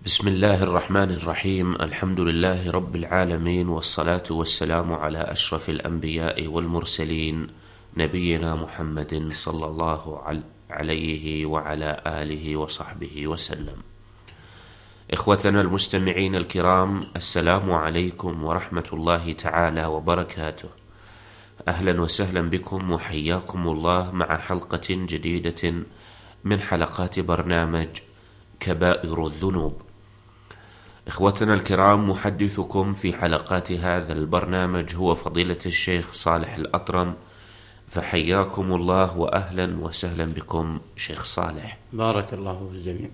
بسم الله الرحمن الرحيم. الحمد لله رب العالمين، والصلاة والسلام على أشرف الأنبياء والمرسلين، نبينا محمد صلى الله عليه وعلى آله وصحبه وسلم. إخوتنا المستمعين الكرام، السلام عليكم ورحمة الله تعالى وبركاته. أهلا وسهلا بكم وحياكم الله مع حلقة جديدة من حلقات برنامج كبائر الذنوب. إخوتنا الكرام، محدثكم في حلقات هذا البرنامج هو فضيلة الشيخ صالح الأطرم، فحياكم الله وأهلا وسهلا بكم شيخ صالح. بارك الله في الجميع.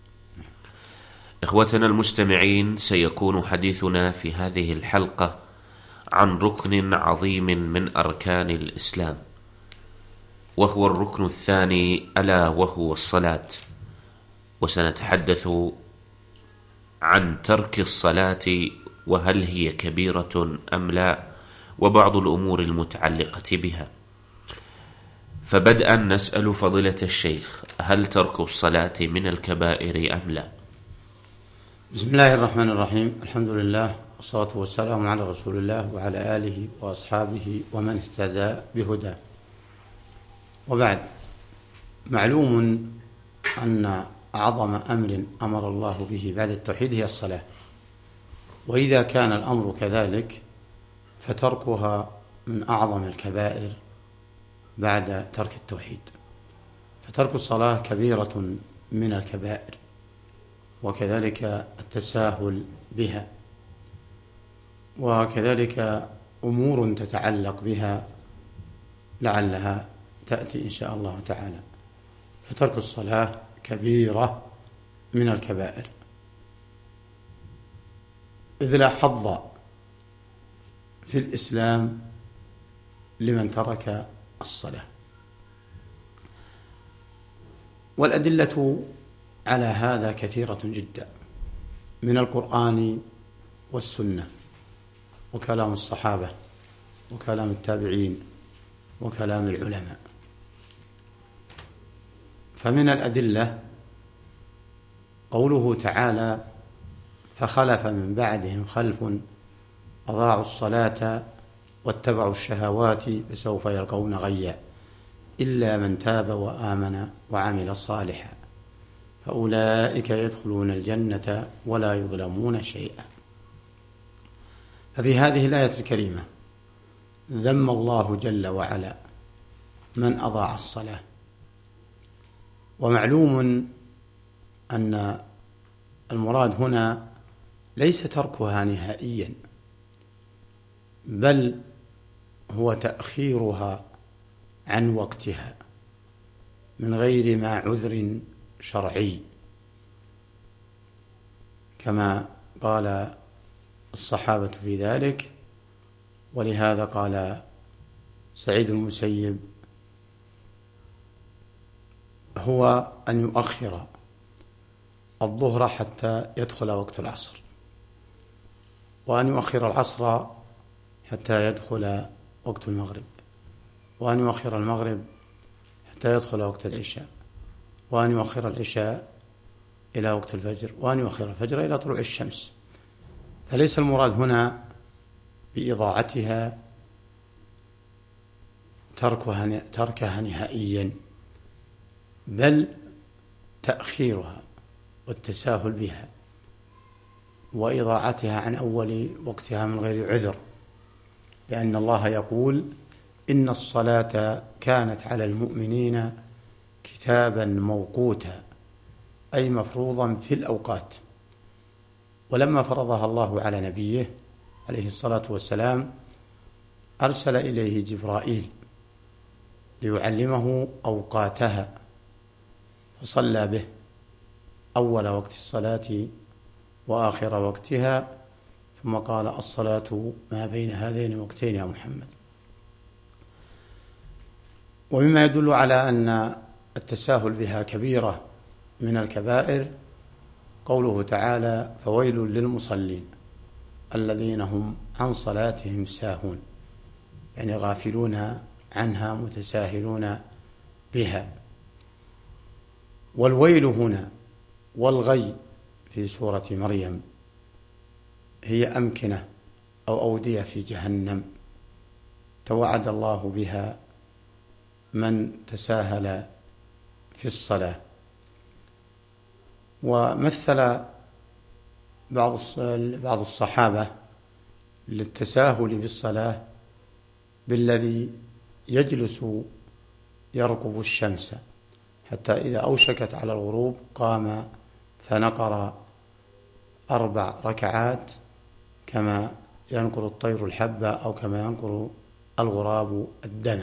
إخوتنا المستمعين، سيكون حديثنا في هذه الحلقة عن ركن عظيم من أركان الإسلام، وهو الركن الثاني، ألا وهو الصلاة. وسنتحدث عن ترك الصلاة، وهل هي كبيرة أم لا، وبعض الأمور المتعلقة بها. فبدءا نسأل فضيلة الشيخ: هل ترك الصلاة من الكبائر أم لا؟ بسم الله الرحمن الرحيم. الحمد لله والصلاة والسلام على رسول الله وعلى آله وأصحابه ومن اهتدى بهداه. وبعد، معلوم أن أعظم أمر أمر الله به بعد التوحيد هي الصلاة، وإذا كان الأمر كذلك فتركها من أعظم الكبائر بعد ترك التوحيد. فترك الصلاة كبيرة من الكبائر، وكذلك التساهل بها، وكذلك أمور تتعلق بها لعلها تأتي إن شاء الله تعالى. فترك الصلاة كبيرة من الكبائر، إذ لا حظ في الإسلام لمن ترك الصلاة. والأدلة على هذا كثيرة جدا من القرآن والسنة، وكلام الصحابة، وكلام التابعين، وكلام العلماء. فمن الأدلة قوله تعالى: فخلف من بعدهم خلف أضاعوا الصلاة واتبعوا الشهوات فسوف يلقون غيا إلا من تاب وآمن وعمل صالحا فأولئك يدخلون الجنة ولا يظلمون شيئا. ففي هذه الآية الكريمة ذم الله جل وعلا من أضاع الصلاة. ومعلوم أن المراد هنا ليس تركها نهائيا، بل هو تأخيرها عن وقتها من غير ما عذر شرعي، كما قال الصحابة في ذلك. ولهذا قال سعيد المسيب: هو أن يؤخر الظهر حتى يدخل وقت العصر، وأن يؤخر العصر حتى يدخل وقت المغرب، وأن يؤخر المغرب حتى يدخل وقت العشاء، وأن يؤخر العشاء إلى وقت الفجر، وأن يؤخر الفجر إلى طلوع الشمس. فليس المراد هنا بإضاعتها تركها نهائيا، بل تأخيرها والتساهل بها وإضاعتها عن أول وقتها من غير عذر، لأن الله يقول: إن الصلاة كانت على المؤمنين كتابا موقوتا، أي مفروضا في الأوقات. ولما فرضها الله على نبيه عليه الصلاة والسلام أرسل إليه جبرائيل ليعلمه أوقاتها، فصلى به أول وقت الصلاة وآخر وقتها، ثم قال: الصلاة ما بين هذين الوقتين يا محمد. ومما يدل على أن التساهل بها كبيرة من الكبائر قوله تعالى: فويل للمصلين الذين هم عن صلاتهم ساهون، يعني غافلون عنها متساهلون بها. والويل هنا والغي في سورة مريم هي أمكنة أو أودية في جهنم توعد الله بها من تساهل في الصلاة. ومثل بعض الصحابة للتساهل بالصلاة بالذي يجلس يرقب الشمس حتى إذا أوشكت على الغروب قام فنقر 4 ركعات كما ينقر الطير الحبة أو كما ينقر الغراب الدم.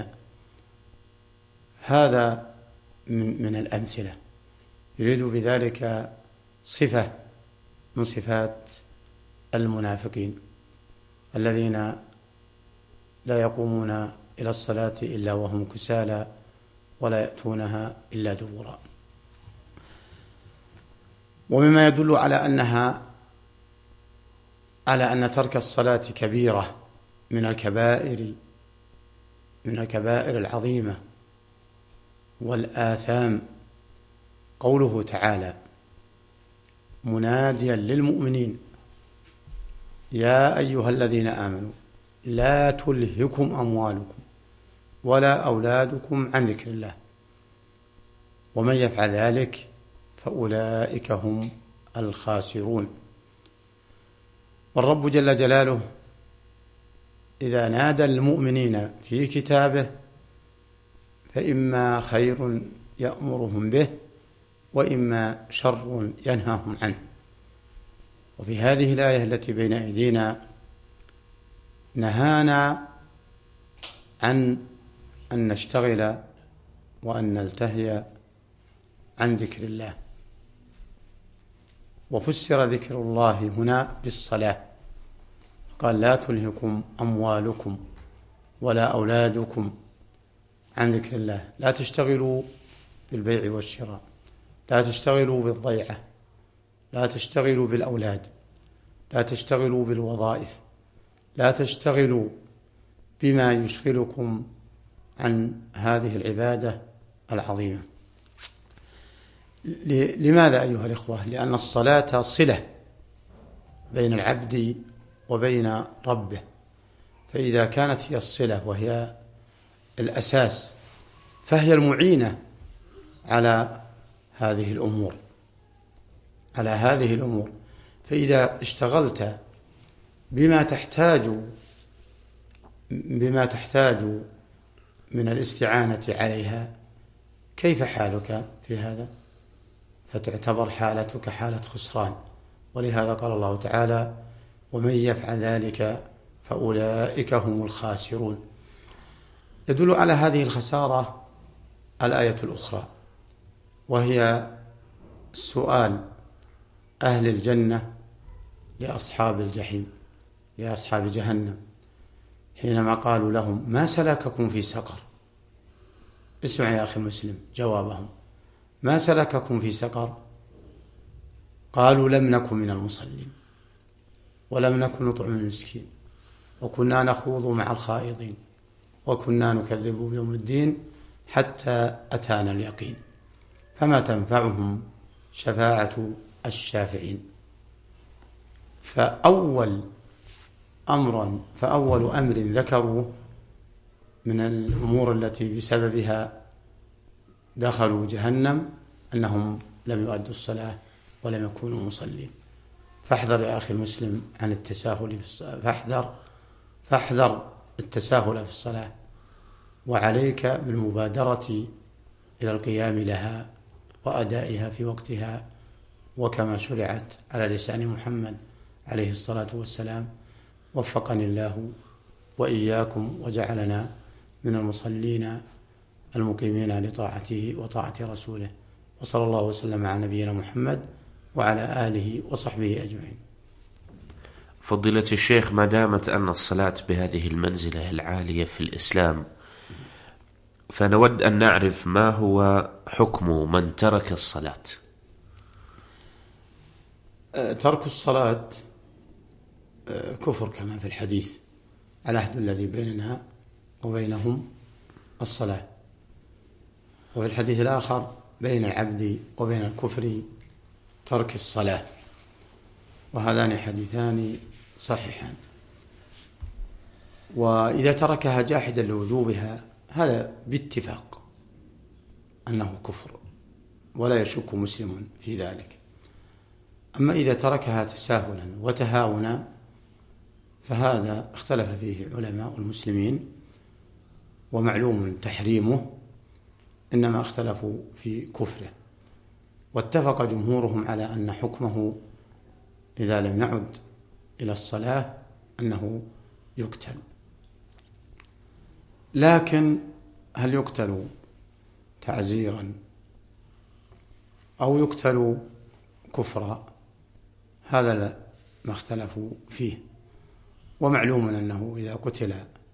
هذا من الأمثلة، يريد بذلك صفة من صفات المنافقين الذين لا يقومون إلى الصلاة إلا وهم كسالى ولا يأتونها إلا دبورا. ومما يدل على أن ترك الصلاة كبيرة من الكبائر العظيمة والآثام قوله تعالى مناديا للمؤمنين يا أيها الذين آمنوا لا تلهكم أموالكم ولا أولادكم عن ذكر الله ومن يفعل ذلك فأولئك هم الخاسرون. والرب جل جلاله إذا نادى المؤمنين في كتابه فإما خير يأمرهم به وإما شر ينهاهم عنه. وفي هذه الآية التي بين أيدينا نهانا عن أن نشتغل وأن نلتهي عن ذكر الله، وفسر ذكر الله هنا بالصلاة، قال لا تلهكم أموالكم ولا أولادكم عن ذكر الله. لا تشتغلوا بالبيع والشراء، لا تشتغلوا بالضيعة، لا تشتغلوا بالأولاد، لا تشتغلوا بالوظائف، لا تشتغلوا بما يشغلكم عن هذه العبادة العظيمة. لماذا أيها الإخوة؟ لأن الصلاة صلة بين العبد وبين ربه، فإذا كانت هي الصلة وهي الأساس فهي المعينة على هذه الأمور. فإذا اشتغلت بما تحتاج من الاستعانة عليها كيف حالك في هذا؟ فتعتبر حالتك حالة خسران. ولهذا قال الله تعالى ومن يفعل ذلك فأولئك هم الخاسرون. يدل على هذه الخسارة الآية الأخرى، وهي سؤال أهل الجنة لأصحاب الجحيم، لأصحاب جهنم، حينما قالوا لهم ما سلككم في سقر؟ اسمع يا أخي المسلم جوابهم، ما سلككم في سقر؟ قالوا لم نكن من المصلين ولم نكن نطعم المسكين وكنا نخوض مع الخائضين وكنا نكذب بيوم الدين حتى أتانا اليقين فما تنفعهم شفاعة الشافعين. فأول أمر ذكروه من الأمور التي بسببها دخلوا جهنم أنهم لم يؤدوا الصلاة ولم يكونوا مصلين. فاحذر يا أخي المسلم عن التساهل في الصلاة، فاحذر التساهل في الصلاة، وعليك بالمبادرة إلى القيام لها وأدائها في وقتها وكما شرعت على لسان محمد عليه الصلاة والسلام. وفقني الله وإياكم وجعلنا من المصلين المقيمين لطاعته وطاعة رسوله، وصلى الله وسلم على نبينا محمد وعلى آله وصحبه أجمعين. فضيلة الشيخ، ما دامت أن الصلاة بهذه المنزلة العالية في الإسلام، فنود أن نعرف ما هو حكم من ترك الصلاة. ترك الصلاة كفر كما في الحديث، العهد الذي بيننا وبينهم الصلاة. وفي الحديث الآخر بين العبد وبين الكفر ترك الصلاة. وهذان حديثان صحيحان. وإذا تركها جاحدا لوجوبها هذا باتفاق أنه كفر ولا يشك مسلم في ذلك. أما إذا تركها تساهلا وتهاونا فهذا اختلف فيه علماء المسلمين، ومعلوم تحريمه، إنما اختلفوا في كفره. واتفق جمهورهم على أن حكمه إذا لم يعد إلى الصلاة أنه يقتل. لكن هل يقتل تعزيرا أو يقتل كفرا؟ هذا لا ما اختلفوا فيه. ومعلوم أنه إذا قتل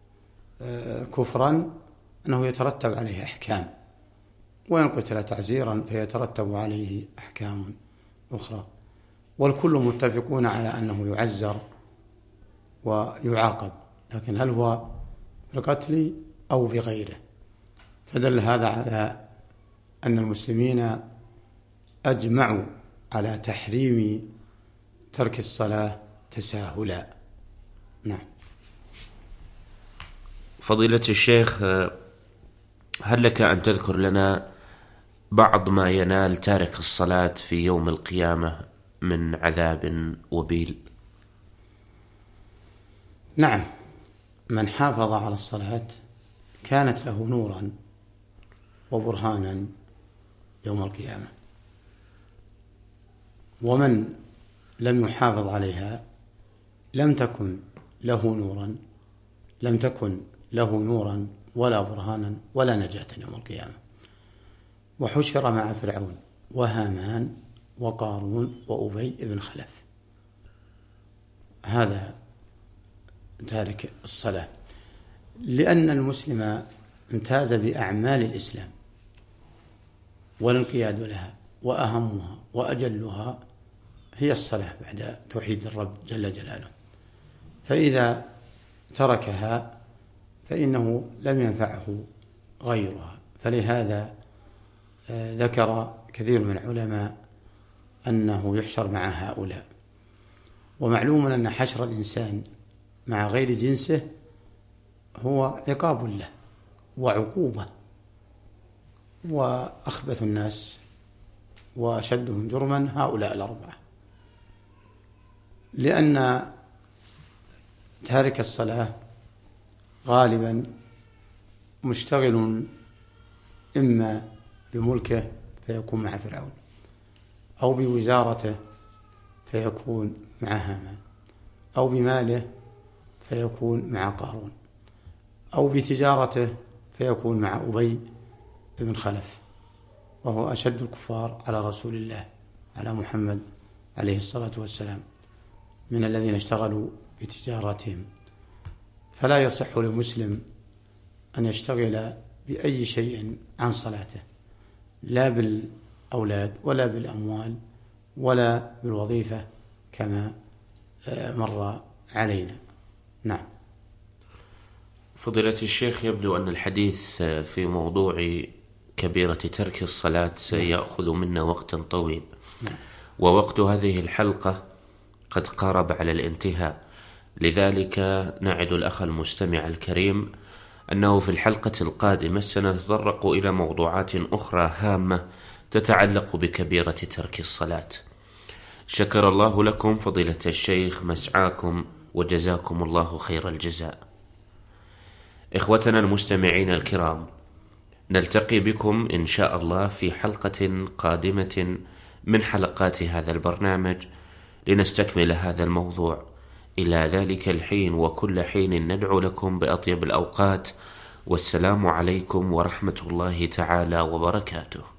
كفرا أنه يترتب عليه أحكام، وإن قتل تعزيرا فيترتب عليه أحكام أخرى. والكل متفقون على أنه يعزر ويعاقب، لكن هل هو بالقتل أو بغيره؟ فدل هذا على أن المسلمين أجمعوا على تحريم ترك الصلاة تساهلا. نعم. فضيلة الشيخ، هل لك أن تذكر لنا بعض ما ينال تارك الصلاة في يوم القيامة من عذاب وبيل؟ نعم، من حافظ على الصلاة كانت له نورا وبرهانا يوم القيامة، ومن لم يحافظ عليها لم تكن له نورا ولا برهانا ولا نجاة يوم القيامة. وحشر مع فرعون وهامان وقارون وأبي بن خلف. هذا تارك الصلاة، لأن المسلم امتاز بأعمال الإسلام والانقياد لها، وأهمها وأجلها هي الصلاة بعد توحيد الرب جل جلاله. فإذا تركها فإنه لم ينفعه غيرها. فلهذا ذكر كثير من العلماء أنه يحشر مع هؤلاء. ومعلوم أن حشر الإنسان مع غير جنسه هو عقاب له وعقوبة. وأخبث الناس وأشدهم جرما هؤلاء الأربعة، لأن تارك الصلاة غالبا مشتغل إما بملكه فيكون مع فرعون، أو بوزارته فيكون مع هامان، أو بماله فيكون مع قارون، أو بتجارته فيكون مع أبي بن خلف، وهو أشد الكفار على رسول الله على محمد عليه الصلاة والسلام من الذين اشتغلوا بتجارتهم. فلا يصح لمسلم أن يشتغل بأي شيء عن صلاته، لا بالأولاد ولا بالأموال ولا بالوظيفة كما مر علينا. نعم. فضيلة الشيخ، يبدو أن الحديث في موضوع كبيرة ترك الصلاة سيأخذ منا وقتا طويل، ووقت هذه الحلقة قد قارب على الانتهاء. لذلك نعد الأخ المستمع الكريم أنه في الحلقة القادمة سنتطرق إلى موضوعات أخرى هامة تتعلق بكبيرة ترك الصلاة. شكر الله لكم فضيلة الشيخ مسعاكم، وجزاكم الله خير الجزاء. إخوتنا المستمعين الكرام، نلتقي بكم إن شاء الله في حلقة قادمة من حلقات هذا البرنامج لنستكمل هذا الموضوع. إلى ذلك الحين وكل حين ندعو لكم بأطيب الأوقات، والسلام عليكم ورحمة الله تعالى وبركاته.